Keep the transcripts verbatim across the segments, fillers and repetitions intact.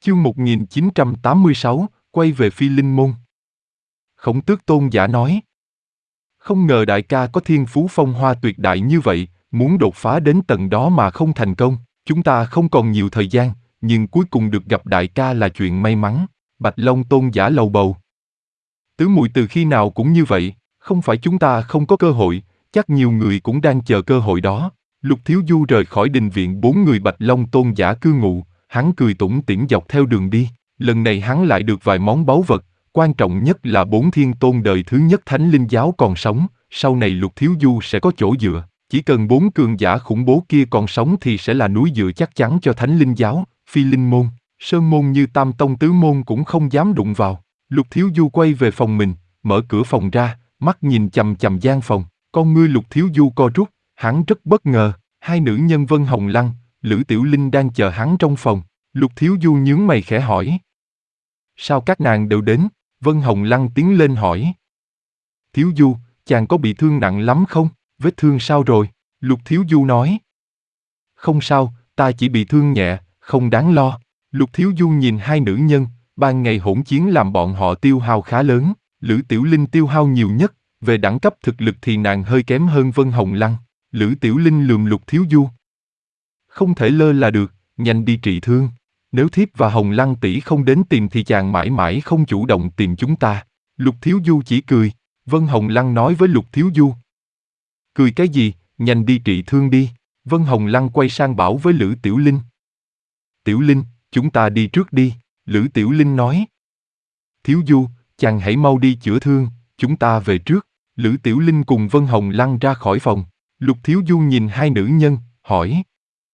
Chương một nghìn chín trăm tám mươi sáu, quay về Phi Linh Môn. Khổng Tước Tôn giả nói: không ngờ đại ca có thiên phú phong hoa tuyệt đại như vậy, muốn đột phá đến tầng đó mà không thành công. Chúng ta không còn nhiều thời gian, nhưng cuối cùng được gặp đại ca là chuyện may mắn. Bạch Long Tôn giả lầu bầu: Tứ muội từ khi nào cũng như vậy, không phải chúng ta không có cơ hội, chắc nhiều người cũng đang chờ cơ hội đó. Lục Thiếu Du rời khỏi đình viện bốn người Bạch Long Tôn giả cư ngụ, hắn cười tủm tỉm dọc theo đường đi. Lần này hắn lại được vài món báu vật, quan trọng nhất là bốn thiên tôn đời thứ nhất Thánh Linh Giáo còn sống, sau này Lục Thiếu Du sẽ có chỗ dựa. Chỉ cần bốn cường giả khủng bố kia còn sống thì sẽ là núi dựa chắc chắn cho Thánh Linh Giáo. Phi Linh Môn, Sơn Môn như Tam Tông Tứ Môn cũng không dám đụng vào. Lục Thiếu Du quay về phòng mình, mở cửa phòng ra, mắt nhìn chằm chằm gian phòng. Con ngươi Lục Thiếu Du co rút, hắn rất bất ngờ. Hai nữ nhân Vân Hồng Lăng, Lữ Tiểu Linh đang chờ hắn trong phòng. Lục Thiếu Du nhướng mày khẽ hỏi: sao các nàng đều đến? Vân Hồng Lăng tiến lên hỏi: Thiếu Du, chàng có bị thương nặng lắm không? Vết thương sao rồi? Lục Thiếu Du nói: không sao, ta chỉ bị thương nhẹ, không đáng lo. Lục Thiếu Du nhìn hai nữ nhân, ban ngày hỗn chiến làm bọn họ tiêu hao khá lớn. Lữ Tiểu Linh tiêu hao nhiều nhất, về đẳng cấp thực lực thì nàng hơi kém hơn Vân Hồng Lăng. Lữ Tiểu Linh lườm Lục Thiếu Du: không thể lơ là được, nhanh đi trị thương. Nếu thiếp và Hồng Lăng tỷ không đến tìm thì chàng mãi mãi không chủ động tìm chúng ta. Lục Thiếu Du chỉ cười. Vân Hồng Lăng nói với Lục Thiếu Du: cười cái gì, nhanh đi trị thương đi. Vân Hồng Lăng quay sang bảo với Lữ Tiểu Linh: Tiểu Linh, chúng ta đi trước đi. Lữ Tiểu Linh nói: Thiếu Du, chàng hãy mau đi chữa thương, chúng ta về trước. Lữ Tiểu Linh cùng Vân Hồng Lăng ra khỏi phòng. Lục Thiếu Du nhìn hai nữ nhân, hỏi: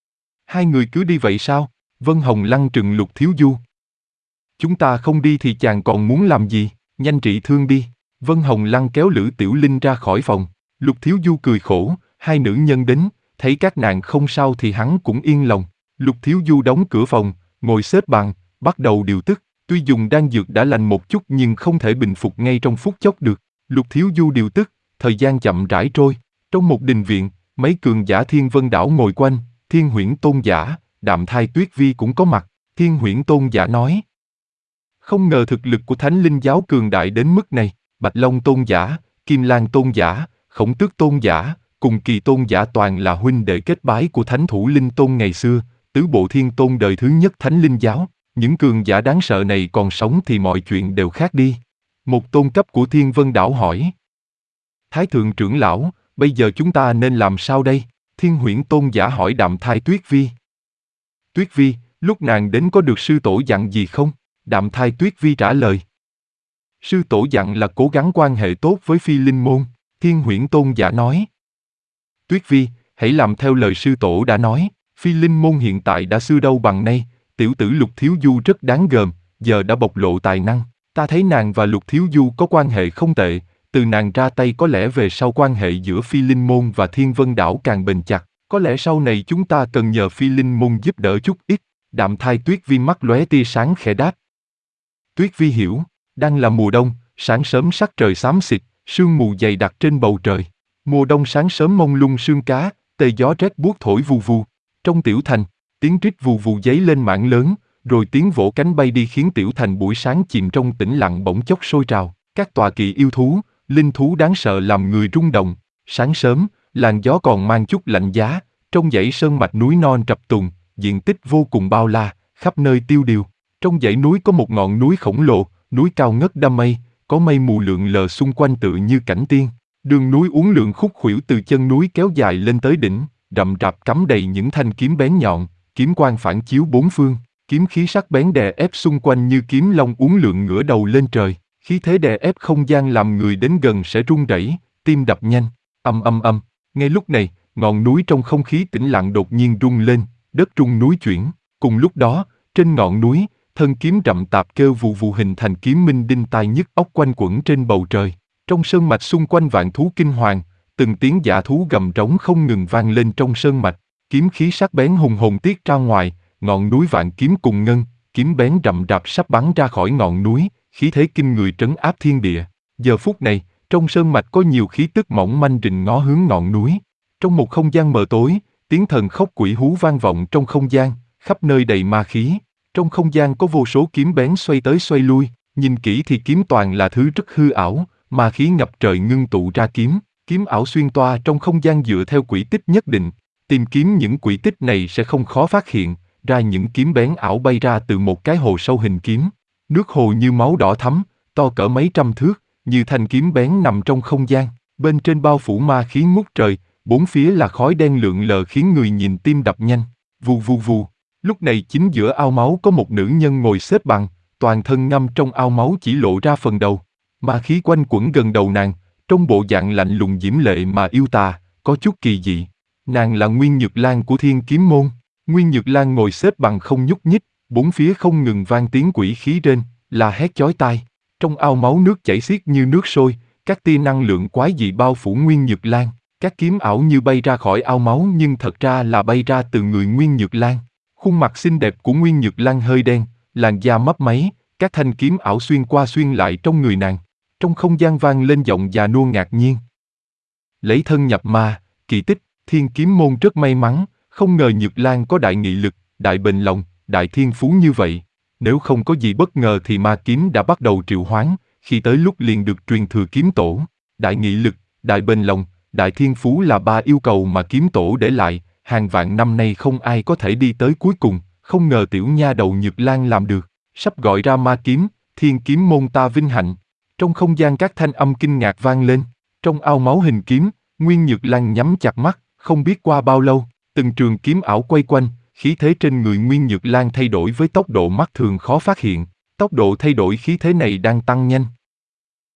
hai người cứ đi vậy sao? Vân Hồng Lăng trừng Lục Thiếu Du: chúng ta không đi thì chàng còn muốn làm gì? Nhanh trị thương đi. Vân Hồng Lăng kéo Lữ Tiểu Linh ra khỏi phòng. Lục Thiếu Du cười khổ, hai nữ nhân đến, thấy các nàng không sao thì hắn cũng yên lòng. Lục Thiếu Du đóng cửa phòng, ngồi xếp bằng, bắt đầu điều tức. Tuy dùng đan dược đã lành một chút nhưng không thể bình phục ngay trong phút chốc được. Lục Thiếu Du điều tức, thời gian chậm rãi trôi. Trong một đình viện, mấy cường giả Thiên Vân Đảo ngồi quanh, Thiên Huyễn Tôn giả, Đạm Thai Tuyết Vi cũng có mặt. Thiên Huyễn Tôn giả nói: không ngờ thực lực của Thánh Linh Giáo cường đại đến mức này. Bạch Long Tôn giả, Kim Lan Tôn giả, Khổng Tước Tôn giả, cùng Kỳ Tôn giả toàn là huynh đệ kết bái của Thánh Thủ Linh Tôn ngày xưa, tứ bộ thiên tôn đời thứ nhất Thánh Linh Giáo. Những cường giả đáng sợ này còn sống thì mọi chuyện đều khác đi. Một tôn cấp của Thiên Vân Đảo hỏi: Thái thượng trưởng lão, bây giờ chúng ta nên làm sao đây? Thiên Huyễn Tôn giả hỏi Đạm Thai Tuyết Vi. Tuyết Vi, lúc nàng đến có được sư tổ dặn gì không? Đạm Thai Tuyết Vi trả lời: sư tổ dặn là cố gắng quan hệ tốt với Phi Linh Môn. Thiên Huyễn Tôn giả nói: Tuyết Vi, hãy làm theo lời sư tổ đã nói. Phi Linh Môn hiện tại đã xưa đâu bằng nay. Tiểu tử Lục Thiếu Du rất đáng gờm, giờ đã bộc lộ tài năng. Ta thấy nàng và Lục Thiếu Du có quan hệ không tệ. Từ nàng ra tay có lẽ về sau quan hệ giữa Phi Linh Môn và Thiên Vân Đảo càng bền chặt. Có lẽ sau này chúng ta cần nhờ Phi Linh Môn giúp đỡ chút ít. Đạm Thai Tuyết Vi mắt lóe tia sáng khẽ đáp. Tuyết Vi hiểu. Đang là mùa đông, sáng sớm sắc trời xám xịt, sương mù dày đặc trên bầu trời. Mùa đông sáng sớm mông lung sương cá, tê gió rét buốt thổi vù vù. Trong tiểu thành, tiếng rít vù vù dấy lên mảng lớn, rồi tiếng vỗ cánh bay đi khiến tiểu thành buổi sáng chìm trong tĩnh lặng bỗng chốc sôi trào. Các tọa kỵ yêu thú, linh thú đáng sợ làm người rung động. Sáng sớm, làn gió còn mang chút lạnh giá, trong dãy sơn mạch núi non trập tùng, diện tích vô cùng bao la, khắp nơi tiêu điều. Trong dãy núi có một ngọn núi khổng lồ, núi cao ngất đam mây, có mây mù lượn lờ xung quanh tựa như cảnh tiên. Đường núi uốn lượn khúc khuỷu từ chân núi kéo dài lên tới đỉnh, rậm rạp cắm đầy những thanh kiếm bén nhọn, kiếm quang phản chiếu bốn phương, kiếm khí sắc bén đè ép xung quanh như kiếm long uốn lượn ngửa đầu lên trời, khí thế đè ép không gian làm người đến gần sẽ run rẩy, tim đập nhanh. Âm âm âm, ngay lúc này, ngọn núi trong không khí tĩnh lặng đột nhiên rung lên, đất rung núi chuyển. Cùng lúc đó, trên ngọn núi, thân kiếm rậm tạp kêu vù vù hình thành kiếm minh đinh tai nhức óc quanh quẩn trên bầu trời. Trong sơn mạch xung quanh vạn thú kinh hoàng, từng tiếng dã thú gầm trống không ngừng vang lên trong sơn mạch, kiếm khí sắc bén hùng hồn tiết ra ngoài, ngọn núi vạn kiếm cùng ngân, kiếm bén rậm rạp sắp bắn ra khỏi ngọn núi, khí thế kinh người trấn áp thiên địa. Giờ phút này, trong sơn mạch có nhiều khí tức mỏng manh rình ngó hướng ngọn núi. Trong một không gian mờ tối, tiếng thần khóc quỷ hú vang vọng trong không gian, khắp nơi đầy ma khí. Trong không gian có vô số kiếm bén xoay tới xoay lui, nhìn kỹ thì kiếm toàn là thứ rất hư ảo, mà khí ngập trời ngưng tụ ra kiếm, kiếm ảo xuyên toa trong không gian dựa theo quỹ tích nhất định. Tìm kiếm những quỹ tích này sẽ không khó phát hiện ra những kiếm bén ảo bay ra từ một cái hồ sâu hình kiếm. Nước hồ như máu đỏ thắm, to cỡ mấy trăm thước, như thanh kiếm bén nằm trong không gian, bên trên bao phủ ma khí ngút trời, bốn phía là khói đen lượn lờ khiến người nhìn tim đập nhanh, vù vù vù. Lúc này chính giữa ao máu có một nữ nhân ngồi xếp bằng, toàn thân ngâm trong ao máu chỉ lộ ra phần đầu. Ma khí quanh quẩn gần đầu nàng, trong bộ dạng lạnh lùng diễm lệ mà yêu tà, có chút kỳ dị. Nàng là Nguyên Nhược Lan của Thiên Kiếm Môn. Nguyên Nhược Lan ngồi xếp bằng không nhúc nhích, bốn phía không ngừng vang tiếng quỷ khí rên, là hét chói tai. Trong ao máu nước chảy xiết như nước sôi, các tia năng lượng quái dị bao phủ Nguyên Nhược Lan. Các kiếm ảo như bay ra khỏi ao máu nhưng thật ra là bay ra từ người Nguyên Nhược Lan. Khuôn mặt xinh đẹp của Nguyên Nhược Lan hơi đen, làn da mấp máy, các thanh kiếm ảo xuyên qua xuyên lại trong người nàng. Trong không gian vang lên giọng già nua ngạc nhiên. Lấy thân nhập ma, kỳ tích, Thiên Kiếm Môn rất may mắn, không ngờ Nhược Lan có đại nghị lực, đại bền lòng, đại thiên phú như vậy. Nếu không có gì bất ngờ thì ma kiếm đã bắt đầu triệu hoán, khi tới lúc liền được truyền thừa kiếm tổ. Đại nghị lực, đại bền lòng, đại thiên phú là ba yêu cầu mà kiếm tổ để lại, hàng vạn năm nay không ai có thể đi tới cuối cùng, không ngờ tiểu nha đầu Nhược Lan làm được. Sắp gọi ra ma kiếm, Thiên Kiếm Môn ta vinh hạnh. Trong không gian các thanh âm kinh ngạc vang lên, trong ao máu hình kiếm, Nguyên Nhược Lan nhắm chặt mắt, không biết qua bao lâu, từng trường kiếm ảo quay quanh, khí thế trên người Nguyên Nhược Lan thay đổi với tốc độ mắt thường khó phát hiện. Tốc độ thay đổi khí thế này đang tăng nhanh,